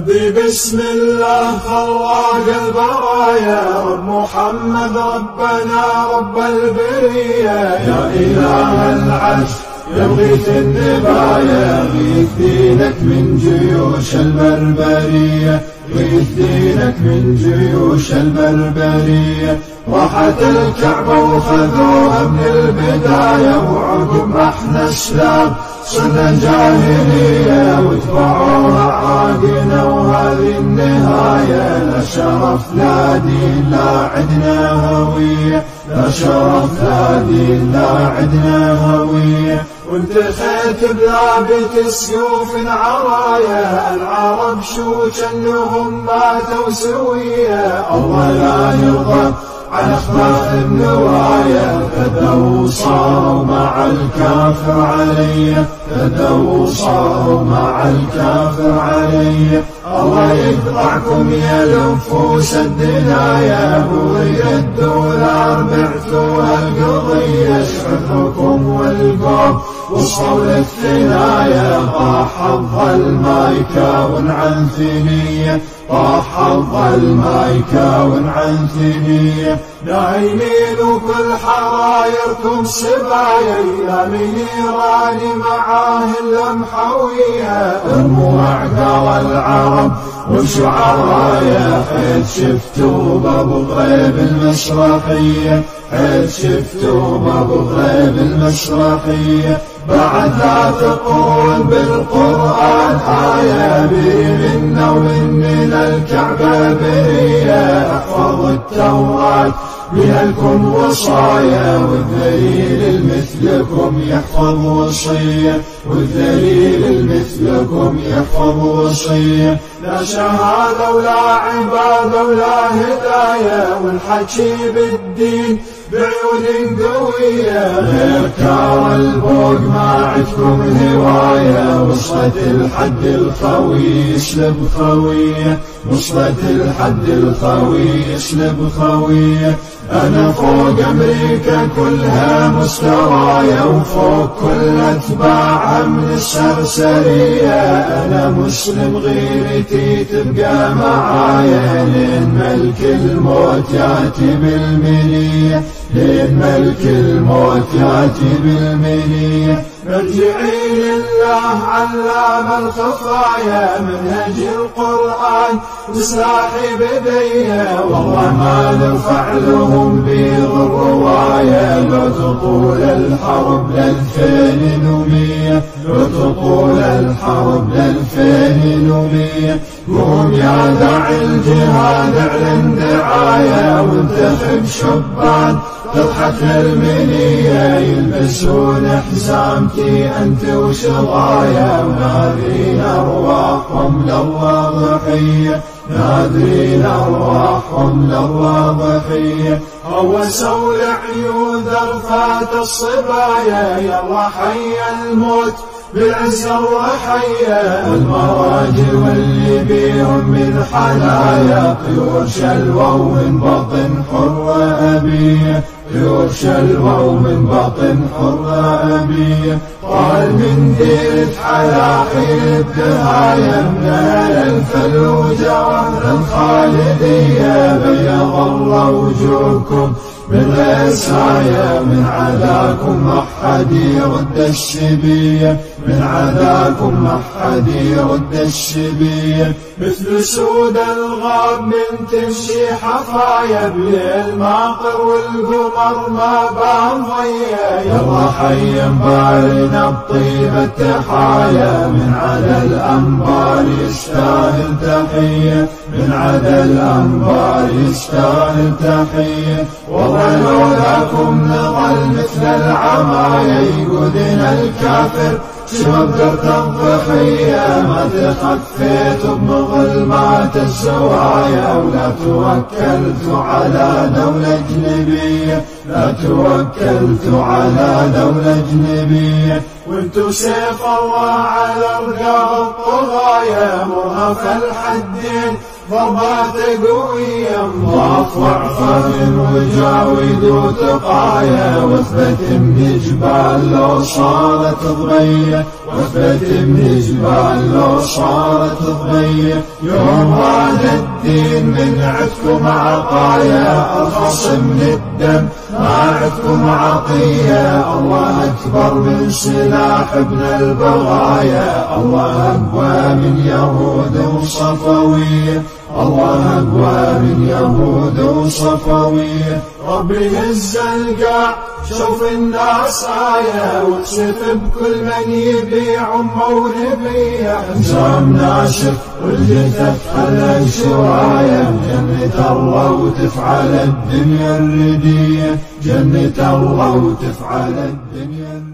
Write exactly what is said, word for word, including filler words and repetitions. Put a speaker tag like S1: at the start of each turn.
S1: بسم الله خلاق البرايا رب محمد ربنا رب البرية يا إله العرش يا مغيث النبايا غيث دينك من جيوش البربرية غيث دينك من جيوش البربرية راحت الكعبة وخذوها من البداية وعقب ما احنا اسلام صرنا جاهلية واتبعوها عاقنا وهذه النهاية لا شرف لا دين لا عدنا هوية لا شرف لا دين لا عدنا هوية وانتخيت بلابة السيوف عرايا العرب شو جنهم ماتوا سوية الله لا يرضى عن اخبار النوايا كذبوا صاروا مع الكافر علي كذبوا صاروا مع الكافر علي الله يقطعكم يا الانفوس الدنايا بغي الدولار بعتوها القضية شعثكم والقوم وصلوا للثنايا طاح الظل ما يكاون عن ثنية طاح الظل ما يكاون عن ثنية نايمين وكل حرايركم سبايا يا من يراني معاه اللمحوية ارموا اعقال العرب وشعرايا حيث شفتوا بابو غيب المسرحية حيث شفتوا بابو غيب المسرحية بعد ذات قرون بالقرآن آية بي منا ومننا الكعبة برية احفظ التوراة بها لكم وصايا والذليل مثلكم يحفظ وصية والذليل مثلكم يحفظ وصية لا شهادة ولا عبادة ولا هداية والحكي بالدين بعيون قوية غير كار البوق ما عدكم هواية وصلت الحد الخوي يسلب خوية وصلت الحد الخوي يسلب خوية أنا فوق أمريكا كلها مستوايا وفوق كل أتباعها من السرسرية أنا مسلم غيرتي تبقى معايا لين ملك الموت ياتي بالمنية لين ملك الموت ياتي بالمنية مرجعي لله علام الخفايا منهج القرآن وسلاحي بديه والله ما نرفع لهم بيض الرواية لو تطول الحرب لألفين ومية لو تطول الحرب لألفين ومية قوم يا داعي الجهاد اعلن دعاية وانتخب شبان تضحك المنية يلبسون حزامتي أنت وشظايا وناذرين أرواحهم لله ضحية ناذرين أرواحهم لله ضحية هوسوا العيون ذرفات الصبايا يلا حي الموت بالعز الرحية المراجل واللي بيهم من حنايا طيور شلوى ومن بطن حرة أبية طيور شلوى ومن بطن حرة أبية طال من ديرة حلاحي الدهاية من الفلوجة وأهل الخالدية بيض الله وجوهكم من غير سايا من عداكم أحد يرد الشبية من عداكم أحد يرد الشبية مثل سود الغاب من تمشي حفايا بليل ماطر والقمر ما بان ضيا يلا حيا بارنا بطيب التحايا من عدا الأنبار يستاهل تحية من عدا الأنبار يستاهل تحية والله لولاكم نظل مثل العمايا يقودنا الكافر شباب درت الضحية ما تخفيت بمظلمات الزوايا ولا توكلت على دولة أجنبية لا توكلت على دولة أجنبية وانتو سيف الله على رقاب الطغايا، مرهف الحدين ضربات قوية، مضاف وعفاف وجاويد وتقايا، واثبت من جبال لو صارت ضغية، واثبت من جبال لو صارت ضغية، يوم راد الدين من عدكم عطايا، أرخص من الدم ما عدكم عطية، الله أكبر من سلاح ابن البغايا، الله أقوى من يهود وصفوية، الله أقوى من يهود وصفوية، ربي هز القاع شوف الناس آية، واكشف بكل من يبيع أمه ونبيه، حزام ناشف والجثث خلق شواية، جنة الله وتفعل الدنيا الردية، جنة الله وتفعل الدنيا الردية.